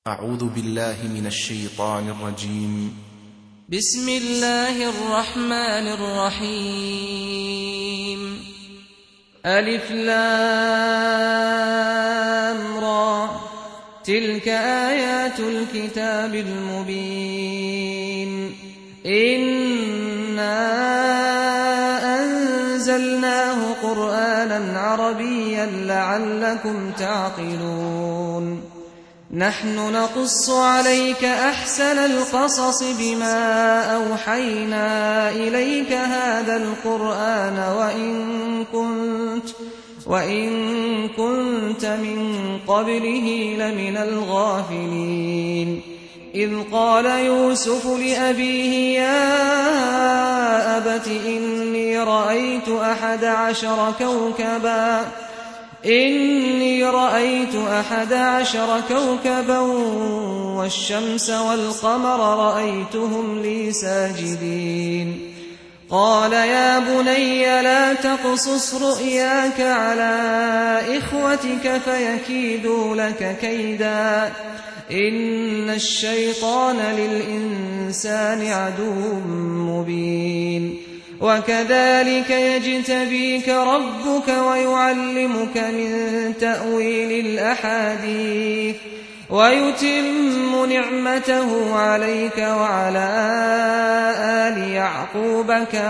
أعوذ بالله من الشيطان الرجيم. بسم الله الرحمن الرحيم. ألف لام را، تلك آيات الكتاب المبين. إنا أنزلناه قرآنا عربيا لعلكم تعقلون. نحن نقص عليك أحسن القصص بما أوحينا إليك هذا القرآن وإن كنت من قبله لمن الغافلين. إذ قال يوسف لأبيه يا أبت إني رأيت 11 كوكبا والشمس والقمر رأيتهم لي ساجدين. قال يا بني لا تقصص رؤياك على إخوتك فيكيدوا لك كيدا، إن الشيطان للإنسان عدو مبين. وكذلك يجتبيك ربك ويعلمك من تأويل الأحاديث ويتم نعمته عليك وعلى آل يعقوب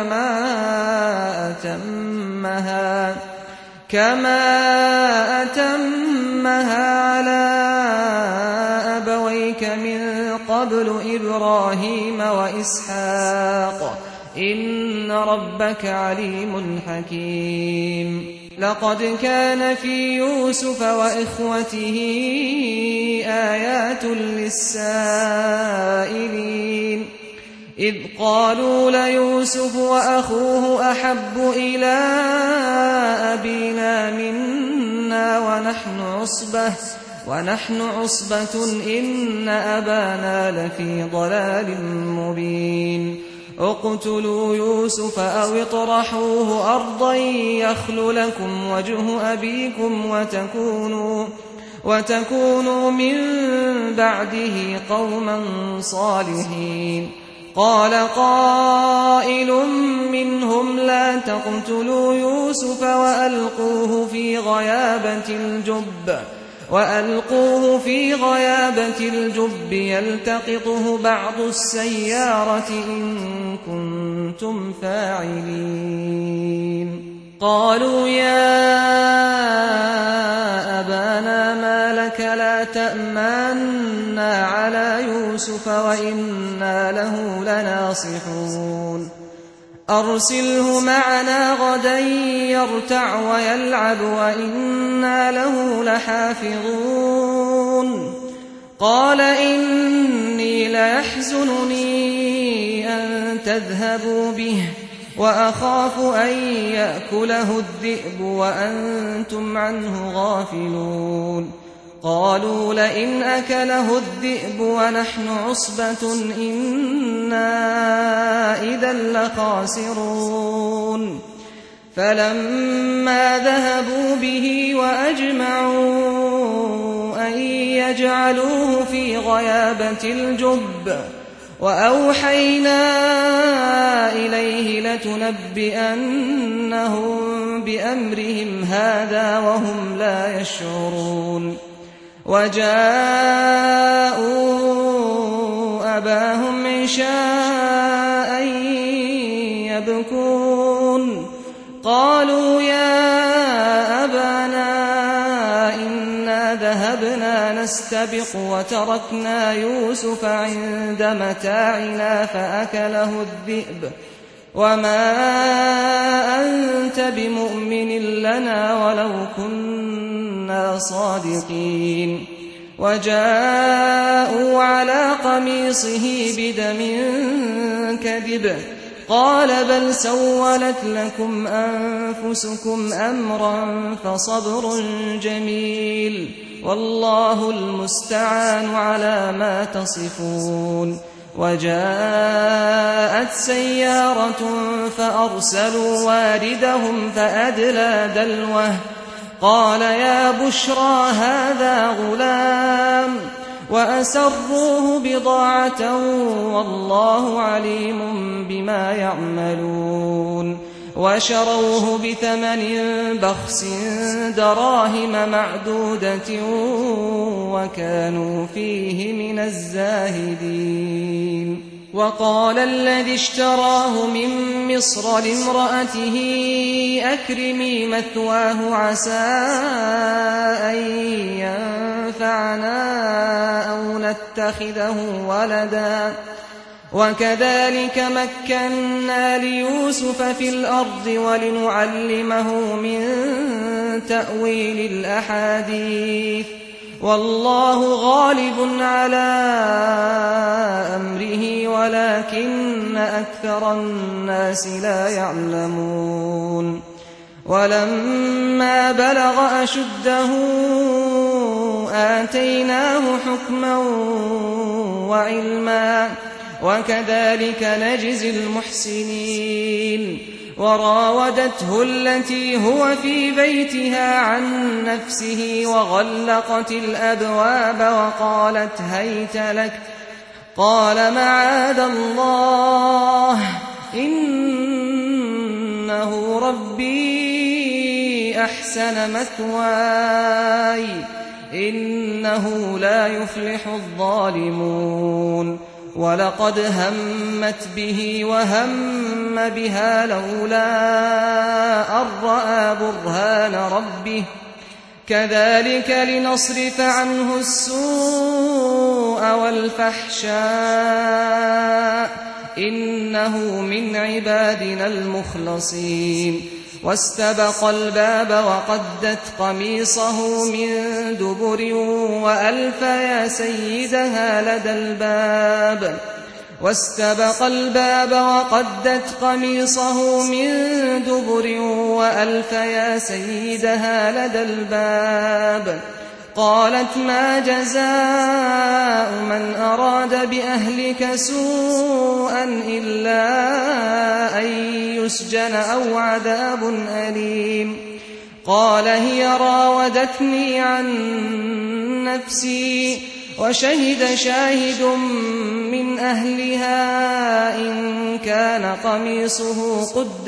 كما أتمها على أبويك من قبل إبراهيم وإسحاق، إن ربك عليم حكيم. لقد كان في يوسف وإخوته آيات للسائلين، إذ قالوا ليوسف وأخوه أحب إلى أبينا منا ونحن عصبة إن أبانا لفي ضلال مبين. اقتلوا يوسف أو اطرحوه أرضا يخل لكم وجه أبيكم وتكونوا من بعده قوما صالحين. قال قائل منهم لا تقتلوا يوسف وألقوه في غيابة الجب يلتقطه بعض السيارة إن كنتم فاعلين. قالوا يا أبانا ما لك لا تأمنا على يوسف وإنا له لناصحون. أرسله معنا غدا يرتع ويلعب وإنا له لحافظون. قال إني ليحزنني أن تذهبوا به وأخاف أن يأكله الذئب وأنتم عنه غافلون. قالوا لئن أكله الذئب ونحن عصبة إنا إذا لخاسرون. فلما ذهبوا به وأجمعوا أن يجعلوه في غيابة الجب وأوحينا إليه لتنبئنهم بأمرهم هذا وهم لا يشعرون. وجاءوا أباهم عشاء يبكون. قالوا يا أبانا إنا ذهبنا نستبق وتركنا يوسف عند متاعنا فأكله الذئب وما أنت بمؤمن لنا ولو كنا صادقين. وجاءوا على قميصه بدم كذب قال بل سولت لكم أنفسكم أمرا فصبر جميل والله المستعان على ما تصفون. وجاءت سيارة فأرسلوا واردهم فأدلى دلوه قال يا بشرى هذا غلام وأسروه بضاعة والله عليم بما يعملون وشروه بثمن بخس دراهم معدودة وكانوا فيه من الزاهدين وقال الذي اشتراه من مصر لامرأته أكرمي مثواه عسى أن ينفعنا أو نتخذه ولدا وكذلك مكنا ليوسف في الأرض ولنعلمه من تأويل الأحاديث والله غالب على أمره ولكن أكثر الناس لا يعلمون ولما بلغ أشده آتيناه حكما وعلما وكذلك نجزي المحسنين وراودته التي هو في بيتها عن نفسه وغلقت الأبواب وقالت هيت لك قال معاذ الله إنه ربي أحسن مثواي إنه لا يفلح الظالمون ولقد همت به وهم بها لولا أن رأى برهان ربه كذلك لنصرف عنه السوء والفحشاء إنه من عبادنا المخلصين واستبق الباب وقدت قميصه من دبر وألف يا سيدها لدى الباب واستبق الباب وقدت قميصه من دبر وألف يا سيدها لدى الباب قالت ما جزاء من أراد بأهلك سوءا إلا أن يسجن أو عذاب أليم قال هي راودتني عن نفسي وشهد شاهد من أهلها إن كان قميصه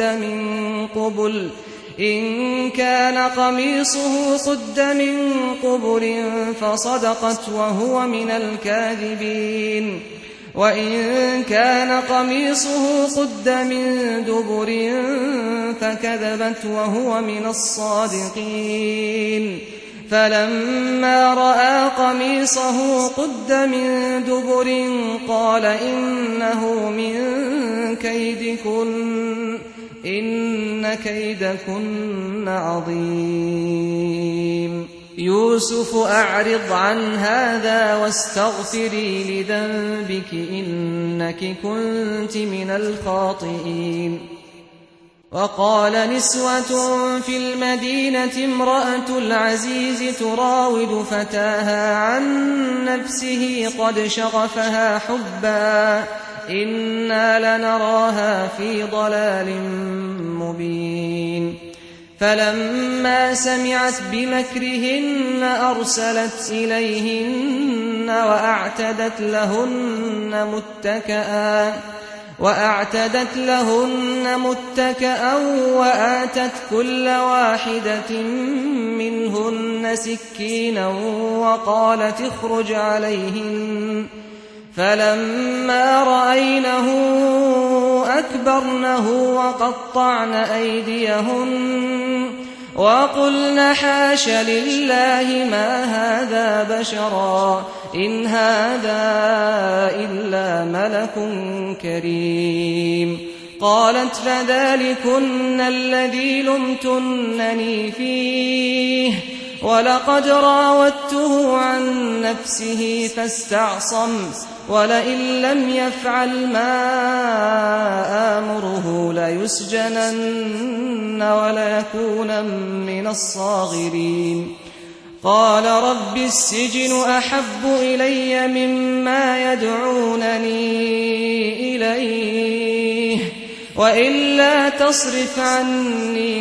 قد من قبل فصدقت وهو من الكاذبين وإن كان قميصه قد من دبر فكذبت وهو من الصادقين فلما رأى قميصه قد من دبر قال إنه من كيدكن إن كيدكن عظيم يوسف أعرض عن هذا واستغفري لذنبك إنك كنت من الخاطئين وقال نسوة في المدينة امرأة العزيز تراود فتاها عن نفسه قد شغفها حبا إنا لنراها في ضلال مبين فلما سمعت بمكرهن أرسلت إليهن وأعتدت لهن متكئا وآتت كل واحدة منهن سكينا وقالت اخرج عليهن فلما رأينه أكبرنه وقطعن أيديهن وقلن حاش لله ما هذا بشرا إن هذا إلا ملك كريم قالت فذلكن الذي لمتنني فيه ولقد راودته عن نفسه فاستعصم ولئن لم يفعل ما آمره ليسجنن وليكون من الصاغرين قال رب السجن أحب إلي مما يدعونني إليه وإلا تصرف عني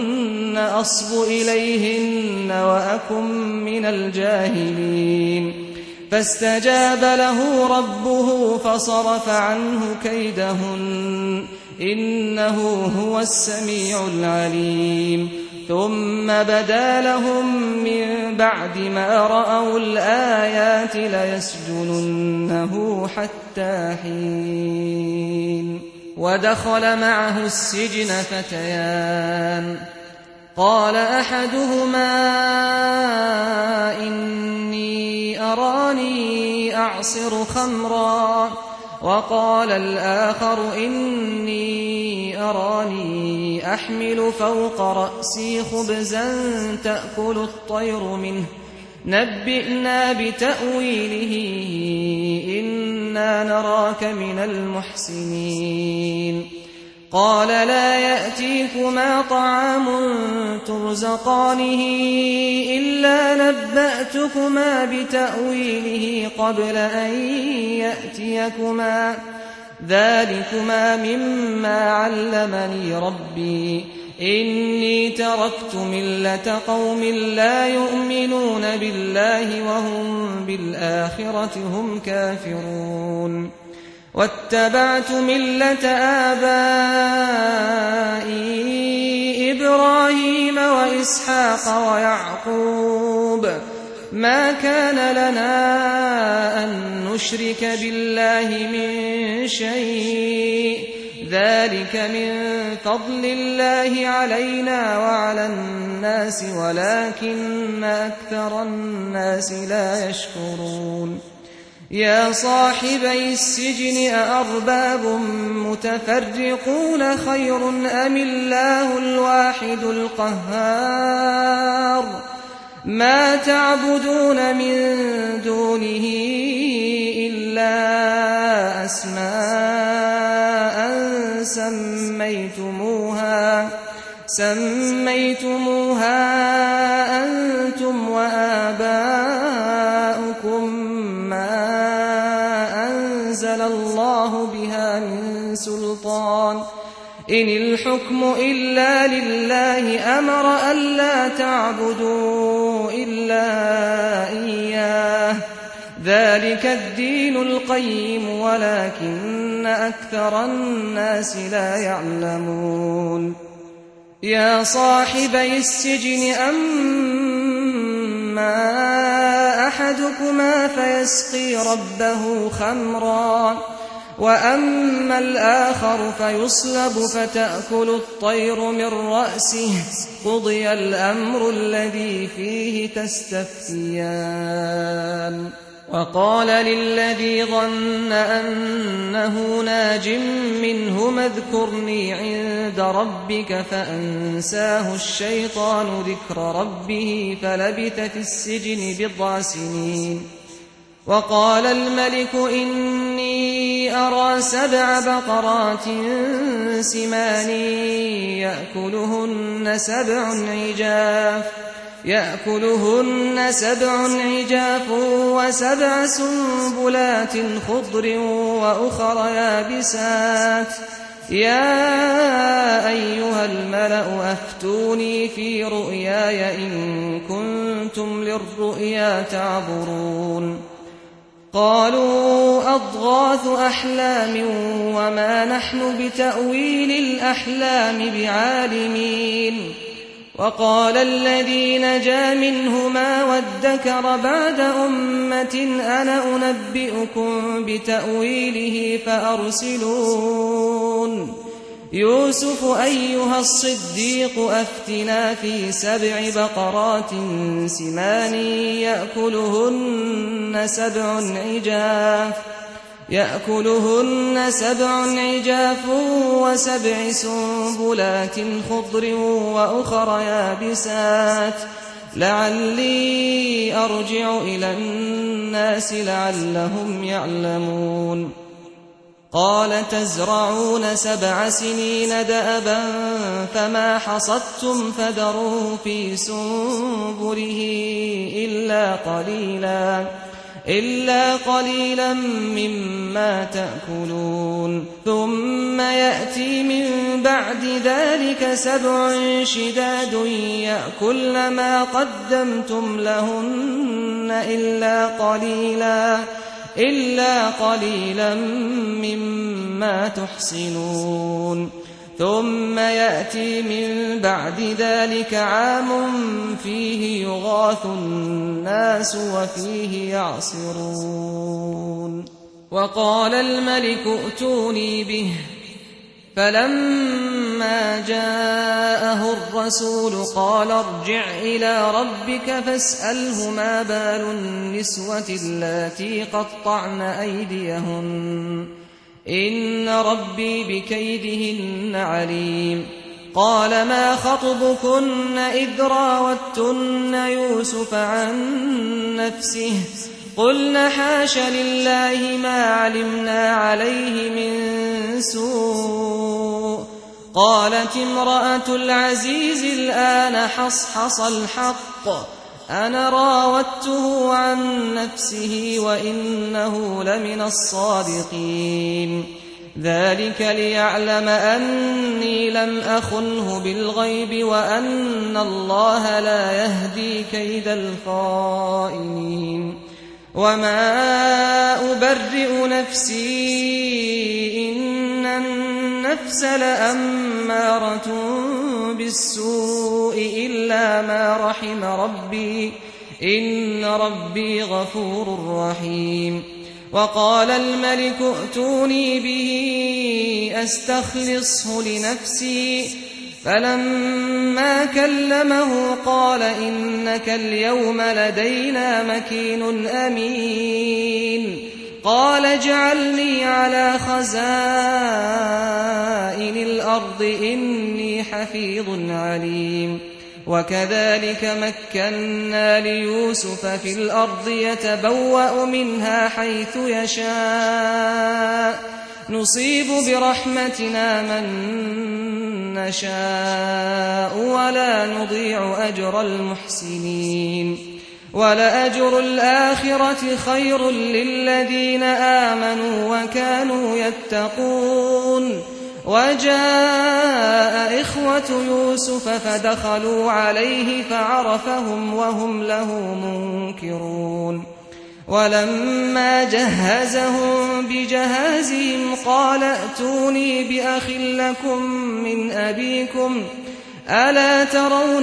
كيدهن أصب إليهن وأكن من الجاهلين فاستجاب له ربه فصرف عنه كيدهن إنه هو السميع العليم ثم بدا لهم من بعد ما رأوا الآيات ليسجننه حتى حين ودخل معه السجن فتيان قال أحدهما إني أراني أعصر خمرا وقال الآخر إني أراني أحمل فوق رأسي خبزا تأكل الطير منه نبئنا بتأويله إنا نراك من المحسنين قال لا يأتيكما طعام ترزقانه إلا نبأتكما بتأويله قبل أن يأتيكما ذلكما مما علمني ربي إني تركت ملة قوم لا يؤمنون بالله وهم بالآخرة هم كافرون واتبعت ملة آبائي إبراهيم وإسحاق ويعقوب ما كان لنا أن نشرك بالله من شيء ذلك من فضل الله علينا وعلى الناس ولكن أكثر الناس لا يشكرون يا صاحبي السجن أأرباب متفرقون خير أم الله الواحد القهار ما تعبدون من دونه إلا أسماء سميتموها أنتم وآباؤكم ما أنزل الله بها من سلطان إن الحكم إلا لله أمر ألا تعبدوا إلا إياه ذلك الدين القيم ولكن أكثر الناس لا يعلمون يا صاحبي السجن أما أحدكما فيسقي ربه خمرا وأما الآخر فيصلب فتأكل الطير من رأسه قضي الأمر الذي فيه تستفتيان وقال للذي ظن أنه ناج منهما اذكرني عند ربك فأنساه الشيطان ذكر ربه فلبث في السجن 9 سنين وقال الملك إني أرى 7 بقرات سمان يأكلهن 7 عجاف و7 سنبلات خضر وأخر يابسات يا أيها الملأ أفتوني في رؤياي إن كنتم للرؤيا تعبرون قالوا أضغاث أحلام وما نحن بتأويل الأحلام بعالمين وقال الذي نجا منهما وادكر بعد أمة أنا أنبئكم بتأويله فأرسلون يوسف أيها الصديق أفتنا في 7 بقرات سمان يأكلهن 7 عجاف و7 سنبلات خضر وأخر يابسات لعلي أرجع إلى الناس لعلهم يعلمون قال تزرعون 7 سنين دأبا فما حصدتم فذروه في سنبله إلا قليلا إلا قليلا مما تأكلون ثم يأتي من بعد ذلك 7 شداد يأكلن ما قدمتم لهن إلا قليلا مما تحصنون ثم يأتي من بعد ذلك عام فيه يغاث الناس وفيه يعصرون وقال الملك ائتوني به فلما جاءه الرسول قال ارجع إلى ربك فاسأله ما بال النسوة اللاتي قطعن أيديهن إن ربي بكيدهن عليم قال ما خطبكن إذ راوتن يوسف عن نفسه قلن حاش لله ما علمنا عليه من سوء قالت امرأة العزيز الآن حصحص الحق أنا راودته عن نفسه وإنه لمن الصادقين ذلك ليعلم أني لم أخنه بالغيب وأن الله لا يهدي كيد الخائنين وما أبرئ نفسي إن النفس لأمارة بالسوء إلا ما رحم ربي إن ربي غفور رحيم وقال الملك ائتوني به أستخلصه لنفسي فلما كلمه قال إنك اليوم لدينا مكين أمين قال اجعلني على خزائن الأرض إني حفيظ عليم وكذلك مكنا ليوسف في الأرض يتبوأ منها حيث يشاء نصيب برحمتنا من نشاء ولا نضيع أجر المحسنين ولأجر الآخرة خير للذين آمنوا وكانوا يتقون وجاء إخوة يوسف فدخلوا عليه فعرفهم وهم له منكرون ولما جهزهم بجهازهم قال ائتوني بأخ لكم من أبيكم ألا ترون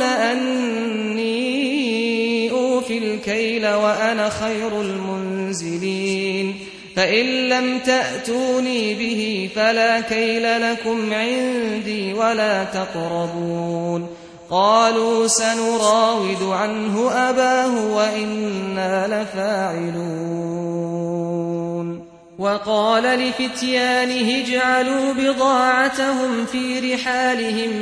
أني أوفي الكيل وأنا خير المنزلين فإن لم تأتوني به فلا كيل لكم عندي ولا تقربون قالوا سنراود عنه أباه وإنا لفاعلون وقال لفتيانه اجعلوا بضاعتهم في رحالهم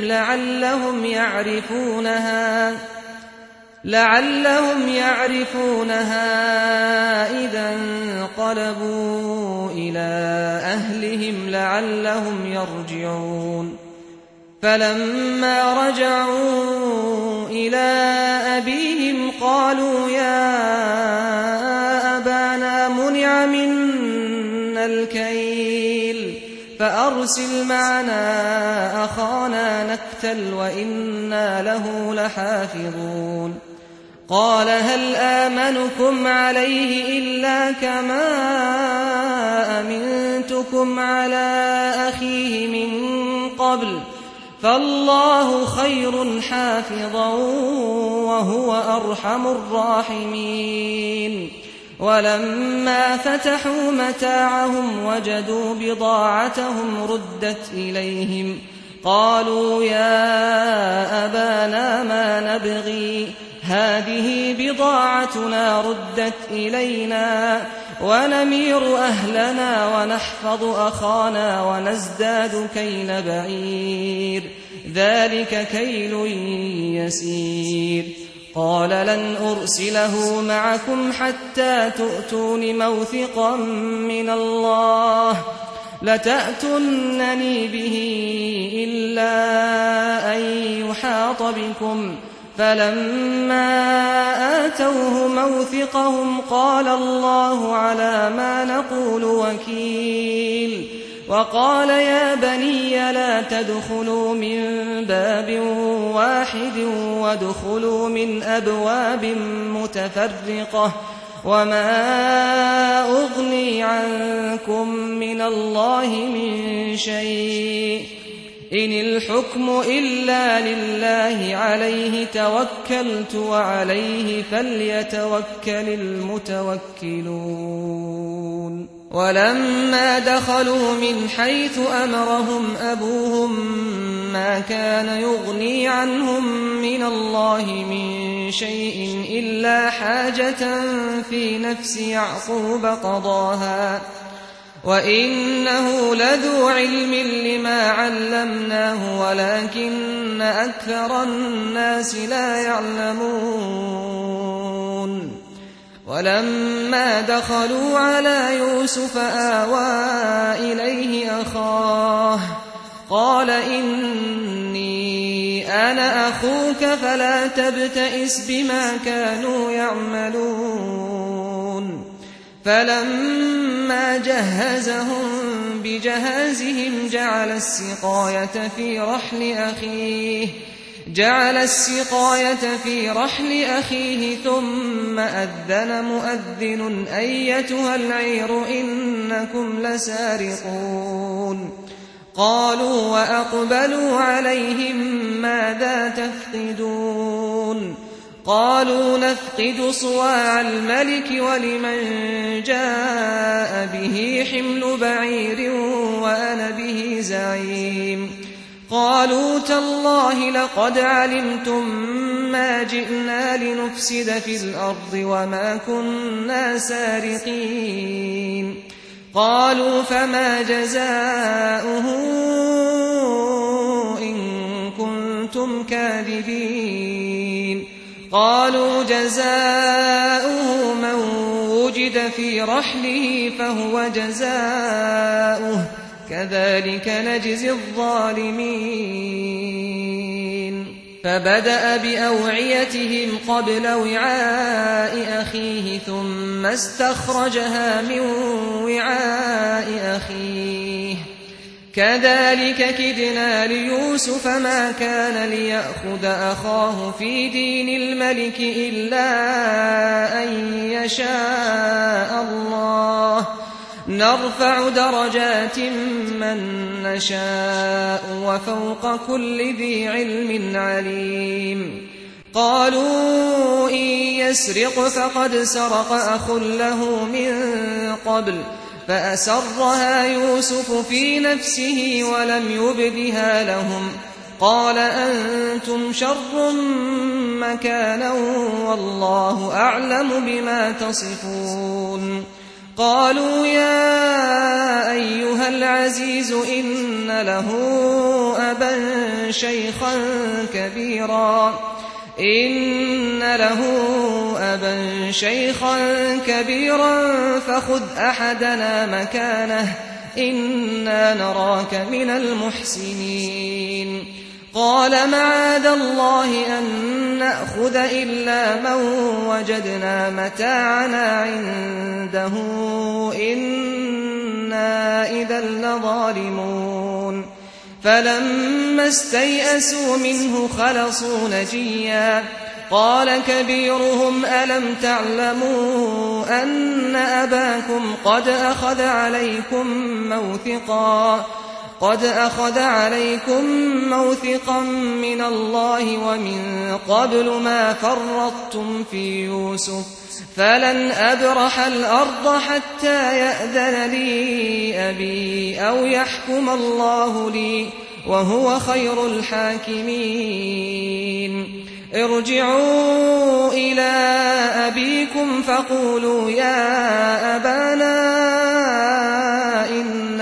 لعلهم يعرفونها إذا انقلبوا إلى أهلهم لعلهم يرجعون فلما رجعوا إلى أبيهم قالوا يا أبانا منع منا الكيل فأرسل معنا أخانا نكتل وإنا له لحافظون قال هل آمنكم عليه إلا كما أمنتكم على أخيه من قبل فالله خير حافظا وهو أرحم الراحمين ولما فتحوا متاعهم وجدوا بضاعتهم ردت إليهم قالوا يا أبانا ما نبغي هذه بضاعتنا ردت إلينا ونمير أهلنا ونحفظ أخانا ونزداد كيل بعير ذلك كيل يسير قال لن أرسله معكم حتى تؤتون موثقا من الله لتأتونني به إلا أن يحاط بكم فلما آتوه موثقهم قال الله على ما نقول وكيل وقال يا بني لا تدخلوا من باب واحد وادخلوا من أبواب متفرقة وما أغني عنكم من الله من شيء إن الحكم إلا لله عليه توكلت وعليه فليتوكل المتوكلون ولما دخلوا من حيث أمرهم أبوهم ما كان يغني عنهم من الله من شيء إلا حاجة في نفس يعقوب قضاها وإنه لذو علم لما علمناه ولكن أكثر الناس لا يعلمون ولما دخلوا على يوسف آوى إليه أخاه قال إني أنا أخوك فلا تبتئس بما كانوا يعملون فلما جهزهم بجهازهم جعل السقاية في رحل أخيه ثم أذن مؤذن أيتها العير إنكم لسارقون قالوا وأقبلوا عليهم ماذا تفقدون قالوا نفقد صواع الملك ولمن جاء به حمل بعير وأنا به زعيم قالوا تالله لقد علمتم ما جئنا لنفسد في الأرض وما كنا سارقين قالوا فما جزاؤه إن كنتم كاذبين قالوا جزاؤه من وجد في رحله فهو جزاؤه كذلك نجزي الظالمين فبدأ بأوعيتهم قبل وعاء أخيه ثم استخرجها من وعاء أخيه كذلك كدنا ليوسف ما كان ليأخذ أخاه في دين الملك إلا أن يشاء الله نرفع درجات من نشاء وفوق كل ذي علم عليم قالوا إن يسرق فقد سرق أخ له من قبل فأسرها يوسف في نفسه ولم يبدها لهم قال أنتم شر مكانا والله أعلم بما تصفون قالوا يا أيها العزيز إن له أبا شيخا كبيرا فخذ أحدنا مكانه إنا نراك من المحسنين قال معاذ الله أن نأخذ إلا من وجدنا متاعنا عنده إنا إذا لظالمون فلما استيئسوا منه خلصوا نجيا قال كبيرهم ألم تعلموا أن أباكم قد أخذ عليكم موثقا من الله ومن قبل ما فرطتم في يوسف فلن أبرح الأرض حتى يأذن لي أبي أو يحكم الله لي وهو خير الحاكمين ارجعوا إلى أبيكم فقولوا يا أبانا إن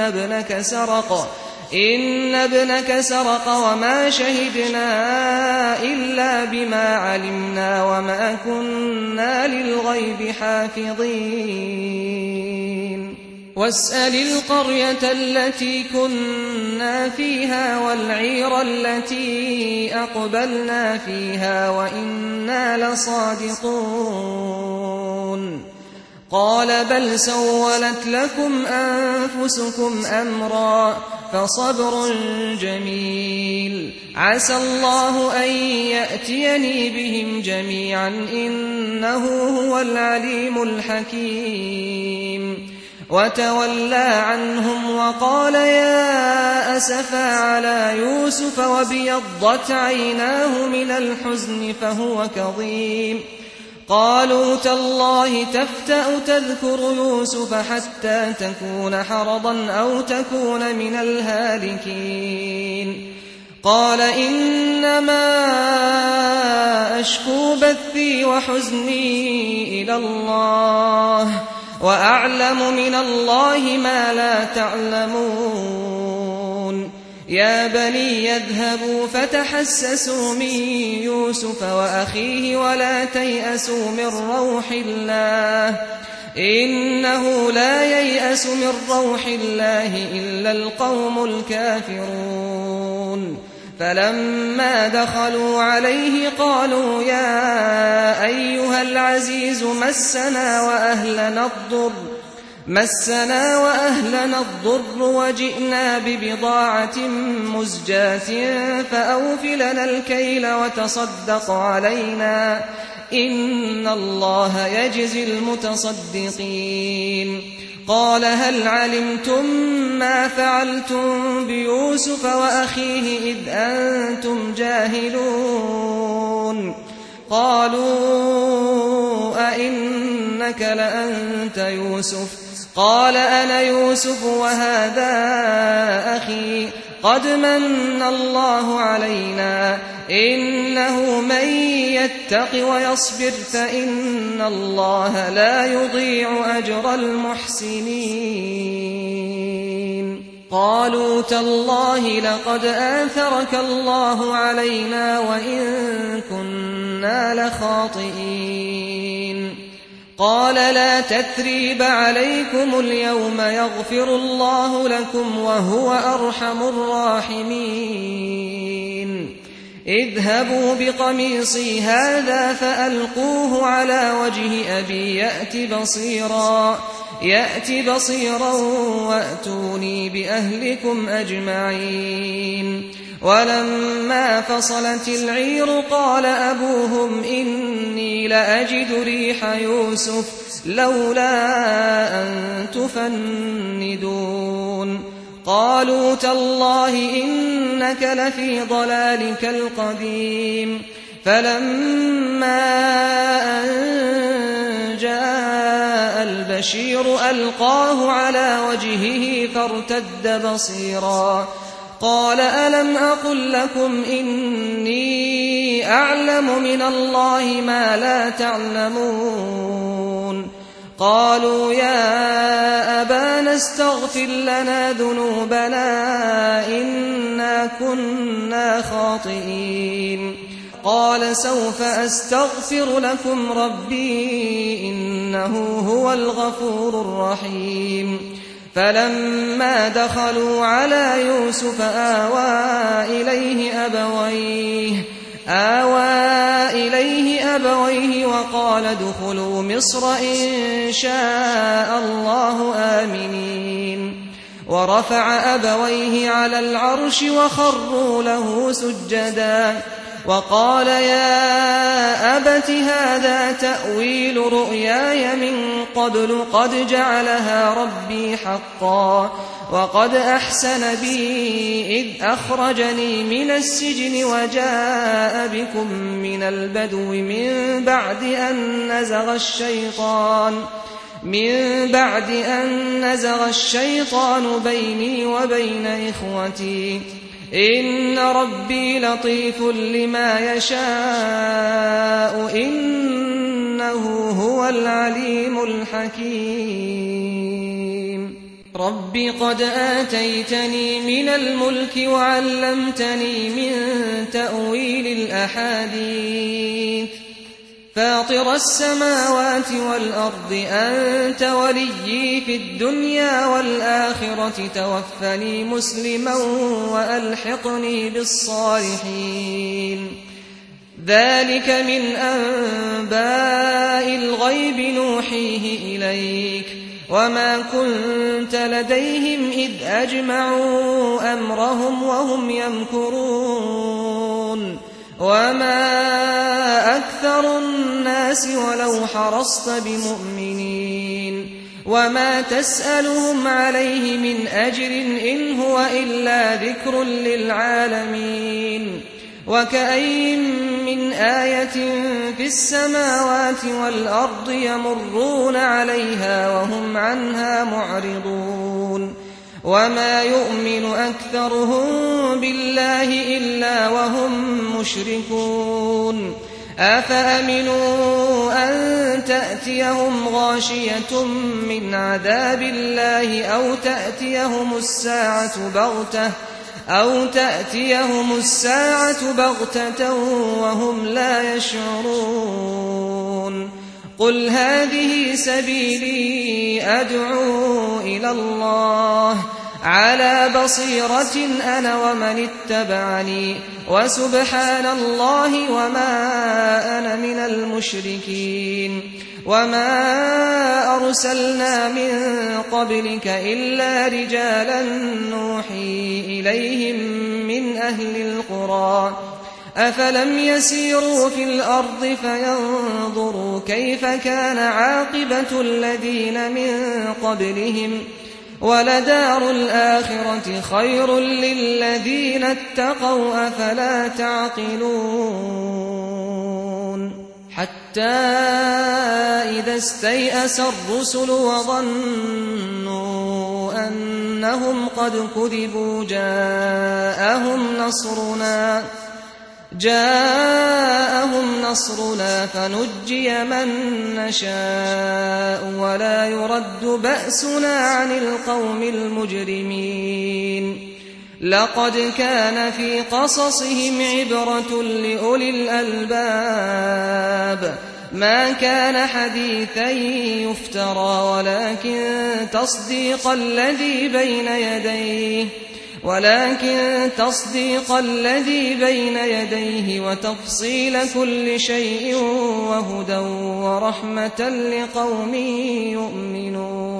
ابنك سرق وما شهدنا إلا بما علمنا وما كنا للغيب حافظين واسأل القرية التي كنا فيها والعير التي أقبلنا فيها وإنا لصادقون قال بل سولت لكم أنفسكم أمرا فصبر جميل عسى الله أن يأتيني بهم جميعا إنه هو العليم الحكيم وتولى عنهم وقال يا أسفا على يوسف وابيضت عيناه من الحزن فهو كظيم قالوا تالله تفتأ تذكر يوسف حتى تكون حرضا أو تكون من الهالكين قال إنما أشكو بثي وحزني إلى الله وأعلم من الله ما لا تعلمون يا بني يذهبوا فتحسسوا من يوسف وأخيه ولا تيأسوا من روح الله إنه لا ييأس من روح الله إلا القوم الكافرون فلما دخلوا عليه قالوا يا أيها العزيز مسنا وأهلنا الضر وجئنا ببضاعة مزجاة فأوف لنا الكيل وتصدق علينا إن الله يجزي المتصدقين قال هل علمتم ما فعلتم بيوسف وأخيه إذ أنتم جاهلون قالوا أئنك لأنت يوسف قال أنا يوسف وهذا أخي قد من الله علينا إنه من يتق ويصبر فإن الله لا يضيع أجر المحسنين قالوا تالله لقد آثرك الله علينا وإن كنا لخاطئين قال لا تثريب عليكم اليوم يغفر الله لكم وهو أرحم الراحمين اذهبوا بقميصي هذا فألقوه على وجه أبي يأت بصيرا وأتوني بأهلكم أجمعين ولما فصلت العير قال أبوهم إني لأجد ريح يوسف لولا أن تفندون قالوا تالله إنك لفي ضلالك القديم فلما أن جاء البشير ألقاه على وجهه فارتد بصيرا قال ألم أقل لكم إني أعلم من الله ما لا تعلمون قالوا يا أبانا استغفر لنا ذنوبنا إنا كنا خاطئين قال سوف أستغفر لكم ربي إنه هو الغفور الرحيم فلما دخلوا على يوسف آوى إليه أبويه وقال ادخلوا مصر إن شاء الله آمنين ورفع أبويه على العرش وخروا له سجدا وقال يا أبت هذا تأويل رؤياي من قبل قد جعلها ربي حقا وقد أحسن بي إذ أخرجني من السجن وجاء بكم من البدو من بعد أن نزغ الشيطان بيني وبين إخوتي إن ربي لطيف لما يشاء إنه هو العليم الحكيم رب قد آتيتني من الملك وعلمتني من تأويل الأحاديث فاطر السماوات والأرض أنت وليي في الدنيا والآخرة توفني مسلما وألحقني بالصالحين ذلك من أنباء الغيب نوحيه إليك وما كنت لديهم إذ أجمعوا أمرهم وهم يمكرون وما أكثر الناس ولو حرصت بمؤمنين وما تسألهم عليه من أجر إن هو إلا ذكر للعالمين وكأين من آية في السماوات والأرض يمرون عليها وهم عنها معرضون وما يؤمن أكثرهم بالله إلا وهم مشركون أفأمنوا أن تأتيهم غاشية من عذاب الله أو تأتيهم الساعة بغتة وهم لا يشعرون قل هذه سبيلي أدعو إلى الله على بصيرة أنا ومن اتبعني وسبحان الله وما أنا من المشركين وما أرسلنا من قبلك إلا رجالا نوحي إليهم من أهل القرى أفلم يسيروا في الأرض فينظروا كيف كان عاقبة الذين من قبلهم ولدار الآخرة خير للذين اتقوا أفلا تعقلون حتى إذا استيأس الرسل وظنوا أنهم قد كذبوا جاءهم نصرنا فنجي من نشاء ولا يرد بأسنا عن القوم المجرمين لقد كان في قصصهم عبرة لأولي الألباب ما كان حديثا يفترى ولكن تصديق الذي بين يديه وتفصيل كل شيء وهدى ورحمة لقوم يؤمنون